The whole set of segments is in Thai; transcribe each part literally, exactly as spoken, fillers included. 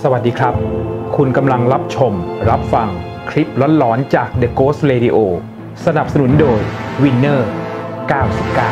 สวัสดีครับคุณกำลังรับชมรับฟังคลิปหลอนๆจาก The Ghost Radio สนับสนุนโดย Winner เก้าสิบเก้า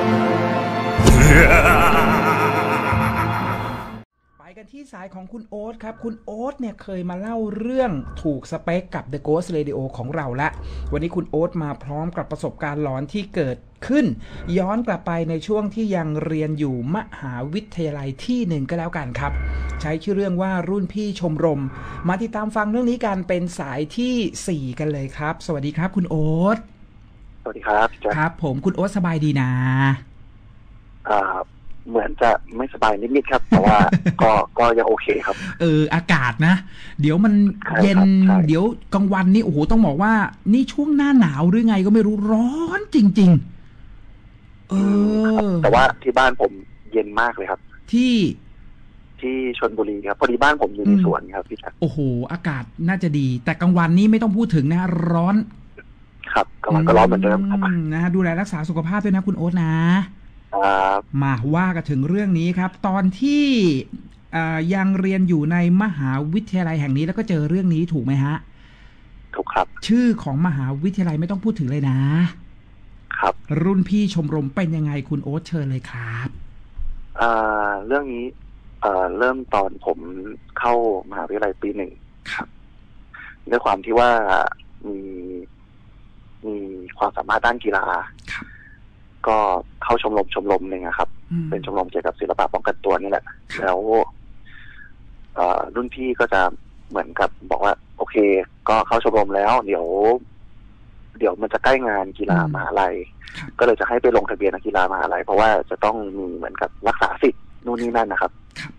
ไปกันที่สายของคุณโอ๊ตครับคุณโอ๊ตเนี่ยเคยมาเล่าเรื่องถูกสเปคกับ The Ghost Radio ของเราละวันนี้คุณโอ๊ตมาพร้อมกับประสบการณ์หลอนที่เกิดขึ้นย้อนกลับไปในช่วงที่ยังเรียนอยู่มหาวิทยาลัยที่หนึ่งก็แล้วกันครับใช้ชื่อเรื่องว่ารุ่นพี่ชมรมมาติดตามฟังเรื่องนี้กันเป็นสายที่สี่กันเลยครับสวัสดีครับคุณโอ๊ตสวัสดีครับครับผมคุณโอ๊ตสบายดีนะอ่าเหมือนจะไม่สบายนิดๆครับแต่ว่า ก็ก็ยังโอเคครับเอออากาศนะเดี๋ยวมันเย็นเดี๋ยวกลางวันนี่โอ้โหต้องบอกว่านี่ช่วงหน้าหนาวหรือไงก็ไม่รู้ร้อนจริงๆเออแต่ว่าที่บ้านผมเย็นมากเลยครับที่ที่ชลบุรีครับพอดีบ้านผมอยู่ในสวนครับพี่ชัดโอ้โหอากาศน่าจะดีแต่กลางวันนี้ไม่ต้องพูดถึงนะร้อนครับกลางวันก็ร้อนเหมือนเดิมครับนะดูแลรักษาสุขภาพด้วยนะคุณโอ๊ตนะมาว่ากันถึงเรื่องนี้ครับตอนที่ยังเรียนอยู่ในมหาวิทยาลัยแห่งนี้แล้วก็เจอเรื่องนี้ถูกไหมฮะถูกครับชื่อของมหาวิทยาลัยไม่ต้องพูดถึงเลยนะครับรุ่นพี่ชมรมเป็นยังไงคุณโอ๊ตเชิญเลยครับเรื่องนี้เอ่อเริ่มตอนผมเข้ามหาวิทยาลัยปีหนึ่งครับด้วยความที่ว่ามีมีความสามารถด้านกีฬาก็เข้าชมรมชมรมหนึ่งครับเป็นชมรมเกี่ยวกับศิลปะป้องกันตัวนี่แหละแล้วรุ่นพี่ก็จะเหมือนกับบอกว่าโอเคก็เข้าชมรมแล้วเดี๋ยวเดี๋ยวมันจะใกล้งานกีฬามหาลัยก็เลยจะให้ไปลงทะเบียนนักกีฬามหาลัยเพราะว่าจะต้องมีเหมือนกับรักษาสิทธิ์นู่นนี่นั่นนะครับ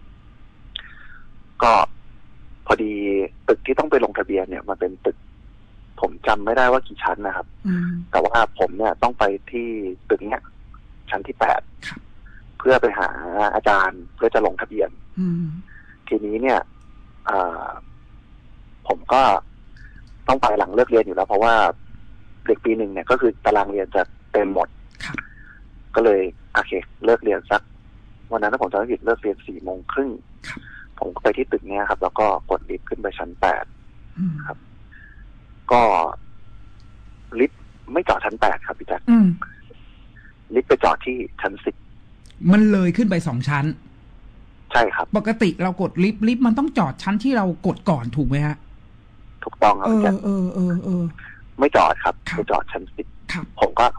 ก็พอดีตึกที่ต้องไปลงทะเบียนเนี่ยมันเป็นตึกผมจำไม่ได้ว่ากี่ชั้นนะครับแต่ว่าผมเนี่ยต้องไปที่ตึกเนี้ยชั้นที่แปดเพื่อไปหาอาจารย์เพื่อจะลงทะเบียนทีนี้เนี่ยผมก็ต้องไปหลังเลิกเรียนอยู่แล้วเพราะว่าเด็กปีหนึ่งเนี่ยก็คือตารางเรียนจะเต็มหมดก็เลยโอเคเลิกเรียนสักวันนั้นถ้าผมจำไม่ผิดเลิกเรียนสี่โมงครึ่งผมก็ไปที่ตึกเนี้ยครับแล้วก็กดลิฟต์ขึ้นไปชั้นแปดครับก็ลิฟต์ไม่จอดชั้นแปดครับพี่แจ๊คลิฟต์ไปจอดที่ชั้นสิบมันเลยขึ้นไปสองชั้นใช่ครับปกติเรากดลิฟต์ลิฟต์มันต้องจอดชั้นที่เรากดก่อนถูกไหมฮะถูกต้องครับพี่แจ๊คเออเออเออไม่จอดครับไปจอดชั้นสิบผมก็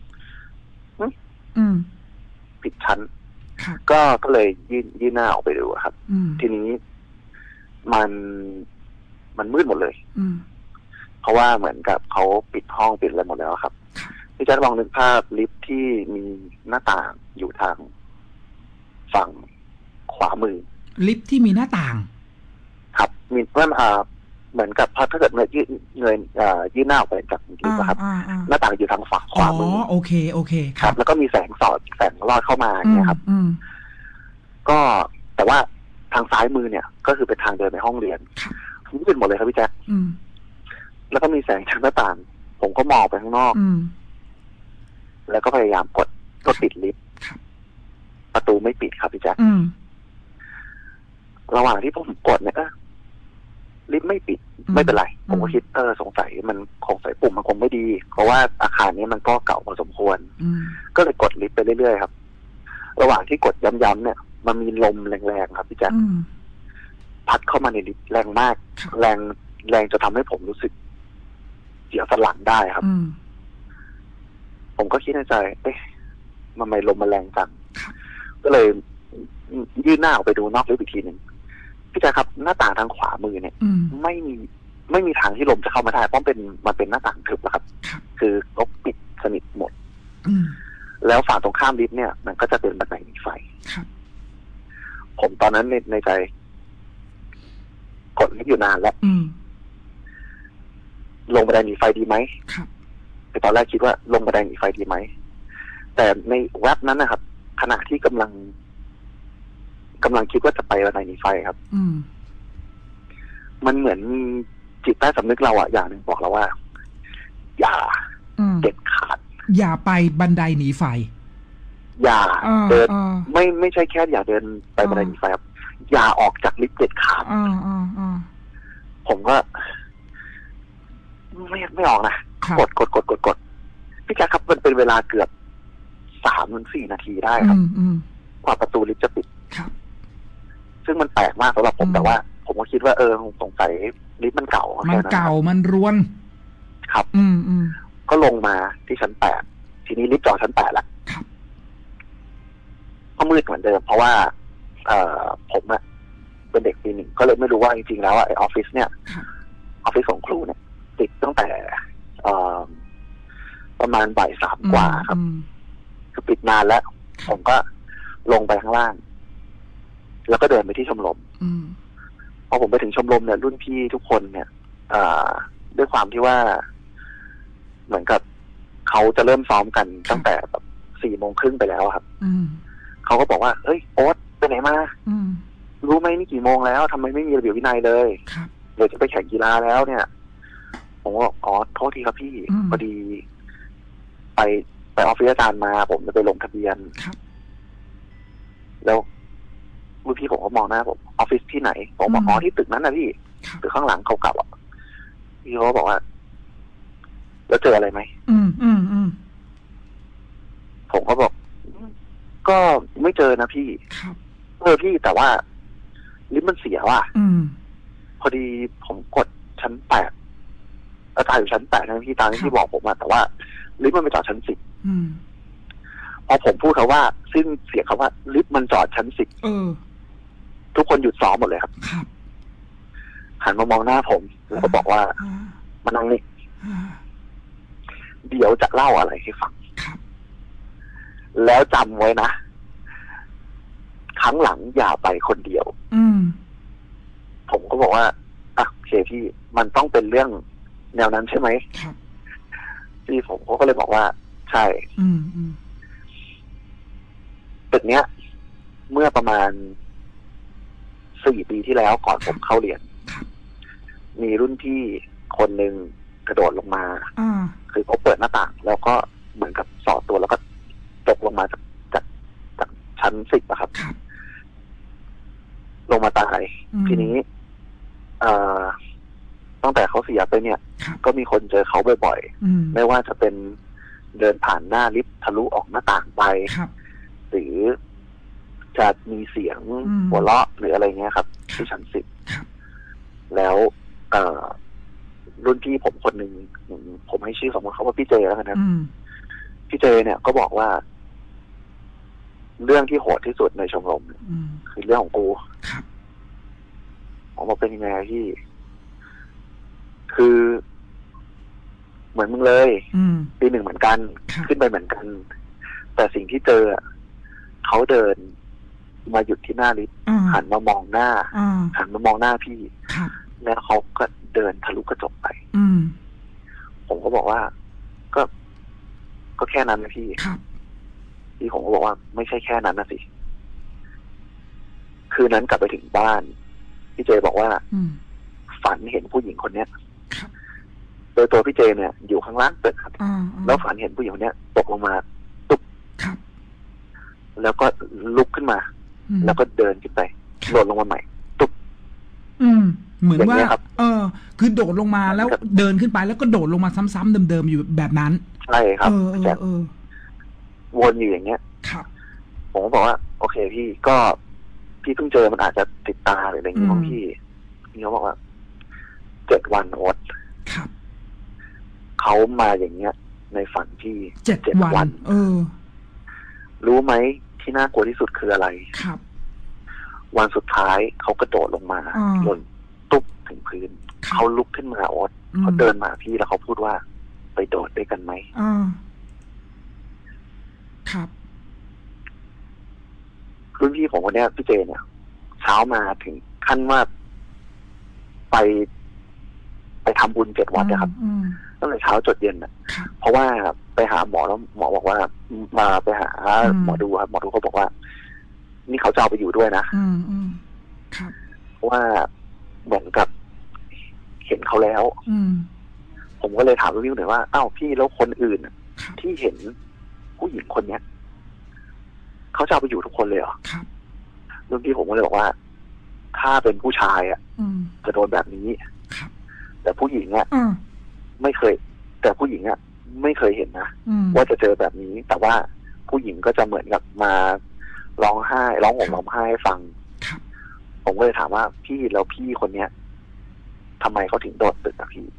ผิดชั้นก็ก็เลยยื่นยื่นหน้าออกไปดูครับทีนี้มันมันมืดหมดเลยเพราะว่าเหมือนกับเขาปิดห้องปิดอะไรหมดแล้วครับพี่แจ๊คลองนึกภาพลิฟท์ที่มีหน้าต่างอยู่ทางฝั่งขวามือลิฟท์ที่มีหน้าต่างครับมีเมื่ออ่าเหมือนกับถ้าเกิดเงยเงยยื่นหน้าออกไปจากลิฟต์ครับหน้าต่างอยู่ทางฝั่งขวามืออ๋อโอเคโอเคครับแล้วก็มีแสงสอดแสงลอดเข้ามาเนี่ยครับก็แต่ว่าทางซ้ายมือเนี่ยก็คือเป็นทางเดินในห้องเรียนมืดหมดเลยครับพี่แจ๊คแล้วก็มีแสงจากหน้าต่างผมก็มองไปข้างนอกแล้วก็พยายามกดกดปิดลิฟต์ประตูไม่ปิดครับพี่แจ๊คระหว่างที่ผมกดเนี่ยลิฟต์ไม่ปิดไม่เป็นไรผมก็คิดเออสงสัยมันคงใส่ปุ่มมันคงไม่ดีเพราะว่าอาคารนี้มันก็เก่าพอสมควรก็เลยกดลิฟต์ไปเรื่อยๆครับระหว่างที่กดย้ำๆเนี่ยมันมีลมแรงๆครับพี่แจ๊คพัดเข้ามาในลิฟต์แรงมากแรงแรงจะทำให้ผมรู้สึกเสียวสันหลังได้ครับผมก็คิดในใจเอ๊ะมันไม่ลมมันแรงจังก็เลยยื่นหน้าออกไปดูนอกลิฟต์อีกทีหนึ่งพี่แจ๊คครับหน้าต่างทางขวามือเนี่ยไม่มีไม่มีทางที่ลมจะเข้ามาได้เพราะเป็นมันเป็นหน้าต่างทึบนะครับคือเขาปิดสนิทหมดแล้วฝั่งตรงข้ามลิฟต์เนี่ยมันก็จะเป็นบันไดหนีไฟผมตอนนั้นในในใจกดลิฟต์อยู่นานแล้วลงบันไดหนีไฟดีไหมแต่ตอนแรกคิดว่าลงบันไดหนีไฟดีไหมแต่ในแวบนั้นนะครับขณะที่กำลังกำลังคิดว่าจะไปบันไดหนีไฟครับมันเหมือนจิตใต้สำนึกเราอะอย่างหนึ่งบอกเราว่าอย่าเด็ดขาดอย่าไปบันไดหนีไฟอย่าเดินไม่ไม่ใช่แค่อย่าเดินไปบันไดหนีไฟครับอย่าออกจากลิฟต์เด็ดขาดผมก็ไม่ไม่ออกนะกดกดกดกดกดพี่แจ๊คครับมันเป็นเวลาเกือบสามถึงสี่นาทีได้ครับกว่าประตูลิฟต์จะปิดซึ่งมันแปลกมากสำหรับผมแต่ว่าผมก็คิดว่าเออสงสัยลิฟต์มันเก่ามันเก่ามันรวนครับ อืมอืมก็ลงมาที่ชั้นแปดทีนี้ลิฟต์จอดชั้นแปดละก็มืดเหมือนเดิมเพราะว่าเอ่อผมอะเป็นเด็กปีหนึ่งก็เลยไม่รู้ว่าจริงๆแล้วไอ้ออฟฟิศเนี่ยออฟฟิศของครูเนี่ยติดตั้งแต่เอ่อประมาณบ่ายสามกว่าครับคือปิดนานแล้วผมก็ลงไปข้างล่างแล้วก็เดินไปที่ชมรมพอผมไปถึงชมรมเนี่ยรุ่นพี่ทุกคนเนี่ยด้วยความที่ว่าเหมือนกับเขาจะเริ่มซ้อมกันตั้งแต่แบบสี่โมงครึ่งไปแล้วครับเขาก็บอกว่าเฮ้ยโอ๊ตไปไหนมารู้ไหมนี่กี่โมงแล้วทำไมไม่มีระเบียบวินัยเลยเดี๋ยวจะไปแข่งกีฬาแล้วเนี่ยผมก็อ๋อโทษทีครับพี่พอดีไปไปออฟฟิศอาจารย์มาผมจะไปลงทะเบียนแล้วรุ่นพี่ผมก็มองหน้าผมออฟฟิศที่ไหนผมบอกอ๋อที่ตึกนั้นนะพี่ตึกข้างหลังเขาเก่าอ่ะพี่เขาบอกว่าแล้วเจออะไรไหมอืมอืมอืมผมก็บอกก็ไม่เจอนะพี่เออพี่แต่ว่าลิฟต์มันเสียว่ะพอดีผมกดชั้นแปดอาจารย์อยู่ชั้นแปดนะพี่ตามที่พี่บอกผมอะแต่ว่าลิฟต์มันไปจอดชั้นสิบพอผมพูดคำว่าซึ่งเสียงคำว่าลิฟต์มันจอดชั้นสิบทุกคนหยุดซ้อมหมดเลยครับหันมามองหน้าผมแล้วก็บอกว่ามานั่งนี่เดี๋ยวจะเล่าอะไรให้ฟังแล้วจำไว้นะครั้งหลังอย่าไปคนเดียวผมก็บอกว่าอ่ะโอเคพี่มันต้องเป็นเรื่องแนวนั้นใช่ไหมพี่ผมก็เลยบอกว่าใช่ตึกเนี้ยเมื่อประมาณสี่ปีที่แล้วก่อนผมเข้าเรียนมีรุ่นพี่คนหนึ่งกระโดดลงมาคือเขาเปิดหน้าต่างแล้วก็เหมือนกับสอดตัวแล้วก็ตกลงมาจากจากจากชั้นสิบอะครับลงมาตายทีนี้เอ่อตั้งแต่เขาเสียไปเนี่ยก็มีคนเจอเขาบ่อยๆไม่ว่าจะเป็นเดินผ่านหน้าลิฟต์ทะลุออกหน้าต่างไปหรือจะมีเสียงหัวเราะหรืออะไรเงี้ยครับที่ชั้นสิบแล้วเอ่อรุ่นพี่ผมคนหนึ่งผมให้ชื่อสมมติเขาว่าพี่เจแล้วกันนะพี่เจเนี่ยก็บอกว่าเรื่องที่โหดที่สุดในชมรมคือเรื่องของกูผมบอกเป็นยังไงพี่คือเหมือนมึงเลยปีหนึ่งเหมือนกันขึ้นไปเหมือนกันแต่สิ่งที่เจอเขาเดินมาหยุดที่หน้าลิฟต์หันมามองหน้าหันมามองหน้าพี่แล้วเขาก็เดินทะลุกระจกไปผมก็บอกว่าก็ก็แค่นั้นนะพี่พี่ผมก็บอกว่าไม่ใช่แค่นั้นนะสิคืนนั้นกลับไปถึงบ้านพี่เจบอกว่าฝันเห็นผู้หญิงคนเนี้ยโดยตัวพี่เจเนี่ยอยู่ข้างล่างตึกครับแล้วฝันเห็นผู้หญิงคนเนี้ยตกลงมาตุ๊บแล้วก็ลุกขึ้นมาแล้วก็เดินขึ้นไปโดดลงมาใหม่ตุ๊บอืมเหมือนว่าเออคือโดดลงมาแล้วเดินขึ้นไปแล้วก็โดดลงมาซ้ำๆเดิมๆอยู่แบบนั้นใช่ครับแต่วนอยู่อย่างเงี้ยผมก็บอกว่าโอเคพี่ก็พี่เพิ่งเจอมันอาจจะติดตาหรืออะไรอย่างเงี้ยของพี่พี่เขาบอกว่าเจ็ดวันอดเขามาอย่างเงี้ยในฝันพี่เจ็ดวัน เออรู้ไหมที่น่ากลัวที่สุดคืออะไรครับวันสุดท้ายเขากระโดดลงมาหล่นตุ๊บถึงพื้นเขาลุกขึ้นมาอดเขาเดินมาพี่แล้วเขาพูดว่าไปโดดด้วยกันไหมครับรุ่นพี่ผมคนนี้พี่เจเนี่ยเช้ามาถึงขั้นว่าไปไปทำบุญเจ็ดวัดนะครับตั้งแต่เช้าจดเย็นนะเพราะว่าไปหาหมอแล้วหมอบอกว่ามาไปหาหมอดูครับหมอดูเขาบอกว่านี่เขาจะเอาไปอยู่ด้วยนะเพราะว่าเหมือนกับเห็นเขาแล้วผมก็เลยถามพี่หน่อยว่าอ้าวพี่แล้วคนอื่นที่เห็นผู้หญิงคนเนี้ยเขาจะเอาไปอยู่ทุกคนเลยเหรอรุ่นพี่ผมก็เลยบอกว่าถ้าเป็นผู้ชายอ่ะจะโดนแบบนี้แต่ผู้หญิงอ่ะไม่เคยแต่ผู้หญิงอ่ะไม่เคยเห็นนะว่าจะเจอแบบนี้แต่ว่าผู้หญิงก็จะเหมือนกับมาร้องไห้ร้องห่มร้องไห้ฟังผมก็เลยถามว่าพี่แล้วพี่คนเนี้ยทำไมเขาถึงโดดตึกอะพี่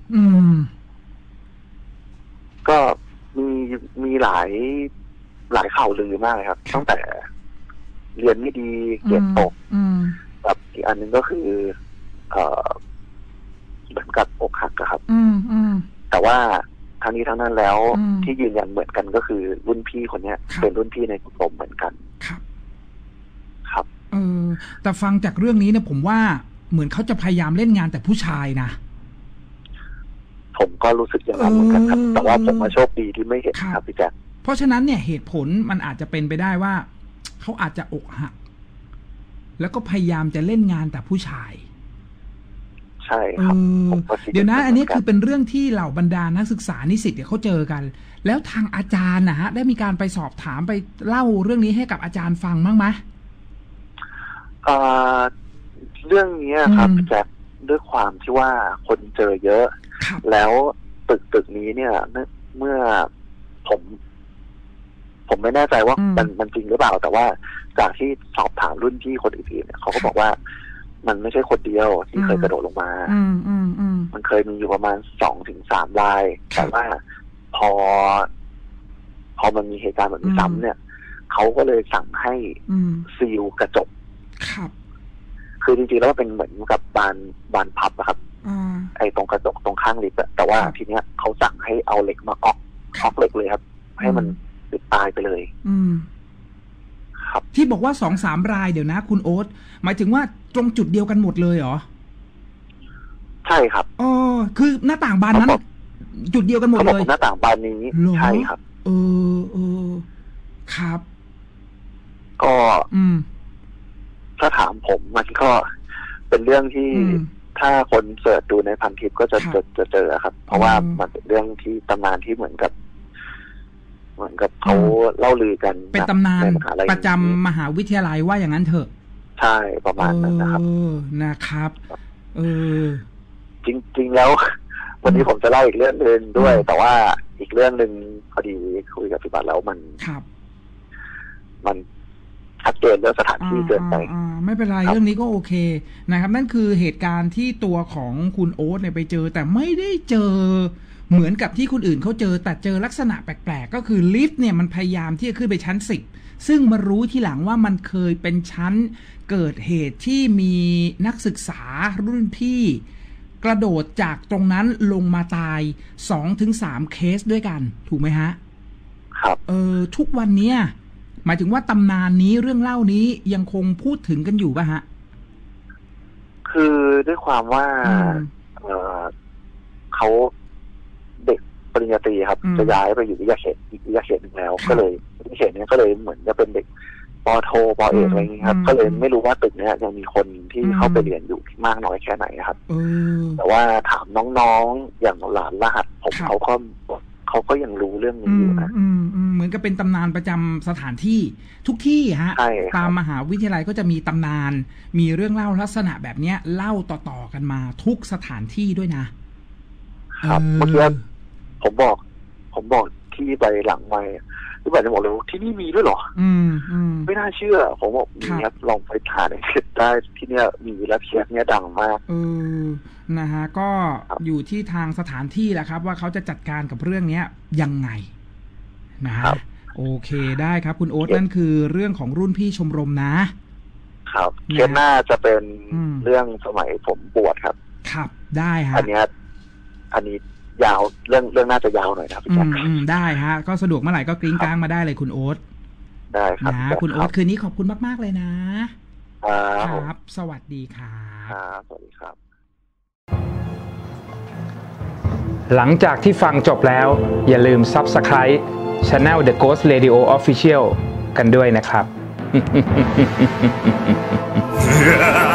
ก็มีมีหลายหลายข่าวลือมากเลยครับตั้งแต่เรียนไม่ดีเกรดตกแบบอีกอันนึงก็คือเอ่อเหมือนกับอกหักครับแต่ว่าทั้งนี้ทั้งนั้นแล้วที่ยืนยันเหมือนกันก็คือรุ่นพี่คนเนี้ยเป็นรุ่นพี่ในกลุ่มเหมือนกันครับครับเออแต่ฟังจากเรื่องนี้เนี่ยผมว่าเหมือนเขาจะพยายามเล่นงานแต่ผู้ชายนะผมก็รู้สึกอย่างนั้นเหมือนกันครับแต่ว่าผมมาโชคดีที่ไม่เห็นครับพี่แจ๊คเพราะฉะนั้นเนี่ยเหตุผลมันอาจจะเป็นไปได้ว่าเขาอาจจะอกหักแล้วก็พยายามจะเล่นงานแต่ผู้ชายใช่ครับเดี๋ยวนะอันนี้คือเป็นเรื่องที่เหล่าบรรดานักศึกษานิสิตเนี่ยเขาเจอกันแล้วทางอาจารย์นะฮะได้มีการไปสอบถามไปเล่าเรื่องนี้ให้กับอาจารย์ฟังบ้างไหมเอ่อเรื่องนี้ครับแจ็คด้วยความที่ว่าคนเจอเยอะแล้วตึกตึกนี้เนี่ยเมื่อผม ผมไม่แน่ใจว่ามันมันจริงหรือเปล่าแต่ว่าจากที่สอบถามรุ่นพี่คนอื่นๆเนี่ยเขาก็บอกว่ามันไม่ใช่คนเดียวที่เคยกระโดดลงมามันเคยมีอยู่ประมาณสองถึงสามรายแต่ว่าพอพอมันมีเหตุการณ์แบบนี้ซ้ำเนี่ยเขาก็เลยสั่งให้ซีลกระจกคือจริงๆแล้วเป็นเหมือนกับบานบานพับนะครับไอ้ตรงกระจกตรงข้างลิฟต์แต่ว่าทีเนี้ยเขาสั่งให้เอาเหล็กมาออกออกเหล็กเลยครับให้มันติดตายไปเลยครับที่บอกว่าสองสามรายเดี๋ยวนะคุณโอ๊ตหมายถึงว่าตรงจุดเดียวกันหมดเลยเหรอใช่ครับอ๋อคือหน้าต่างบานนั้นจุดเดียวกันหมดเลยหน้าต่างบานนี้ใช่ครับเออเออครับก็อืมถ้าถามผมมันก็เป็นเรื่องที่ถ้าคนเสิร์ชดูในพันทิปก็จะจะจะเจอครับเพราะว่ามันเป็นเรื่องที่ตำนานที่เหมือนกับเหมือนกับเขาเล่าลือกันเป็นตำนานประจำมหาวิทยาลัยว่าอย่างนั้นเถอะใช่ประมาณนั้นนะครับนะครับเออจริงๆแล้ววันนี้ผมจะเล่าอีกเรื่องนึงด้วยแต่ว่าอีกเรื่องนึงพอดีคุยกับพี่บัตรแล้วมันครับมันชัดเจนเรื่องสถานที่เกินไปไม่เป็นไรเรื่องนี้ก็โอเคนะครับนั่นคือเหตุการณ์ที่ตัวของคุณโอ๊ตเนี่ยไปเจอแต่ไม่ได้เจอเหมือนกับที่คนอื่นเขาเจอแต่เจอลักษณะแปลกๆก็คือลิฟต์เนี่ยมันพยายามที่จะขึ้นไปชั้นสิบซึ่งมารู้ทีหลังว่ามันเคยเป็นชั้นเกิดเหตุที่มีนักศึกษารุ่นพี่กระโดดจากตรงนั้นลงมาตาย สองถึงสาม เคสด้วยกันถูกไหมฮะครับเออทุกวันนี้หมายถึงว่าตำนานนี้เรื่องเล่านี้ยังคงพูดถึงกันอยู่ป่ะฮะคือด้วยความว่าเออเขาเด็กปริญญาตรีครับจะย้ายไปอยู่วิทยาเขตอีกวิทยาเขตหนึ่งแล้วก็เลยวิทยาเขตนี้ก็เลยเหมือนจะเป็นเด็กป.โทป.เอกอะไรอย่างนี้ครับก็เลยไม่รู้ว่าตึกนี้ยังมีคนที่เข้าไปเรียนอยู่มากน้อยแค่ไหนครับแต่ว่าถามน้องๆอย่างหลานรหัสผมเขาก็เขาก็ยังรู้เรื่องนี้อยู่นะเหมือนกับเป็นตำนานประจำสถานที่ทุกที่ฮะตามมหาวิทยาลัยก็จะมีตำนานมีเรื่องเล่าลักษณะแบบนี้เล่าต่อๆกันมาทุกสถานที่ด้วยนะครับเมื่อกี้ผมบอกผมบอกที่ไปหลังไมค์ที่แบบจะบอกเลยที่นี่มีด้วยเหรออืมอืมไม่น่าเชื่อผมบอกมีครับลองไปหาในเน็ตได้ที่เนี้ยมีและเคสเนี้ยดังมากเออนะฮะก็อยู่ที่ทางสถานที่แหละครับว่าเขาจะจัดการกับเรื่องเนี้ยยังไงนะฮะโอเคได้ครับคุณโอ๊ตนั่นคือเรื่องของรุ่นพี่ชมรมนะครับเคสหน้าจะเป็นเรื่องสมัยผมบวชครับครับได้ฮะอันนี้อันนี้ยาวเรื่องเรื่องน่าจะยาวหน่อยนะพี่แจ๊คได้ฮะก็สะดวกเมื่อไหร่ก็กริ้งกลางมาได้เลยคุณโอ๊ตได้ครับนะคุณโอ๊ตคืนนี้ขอบคุณมากๆเลยนะครับสวัสดีครับครับสวัสดีครับหลังจากที่ฟังจบแล้วอย่าลืม ซับสไครบ์ Channel The Ghost Radio Official กันด้วยนะครับ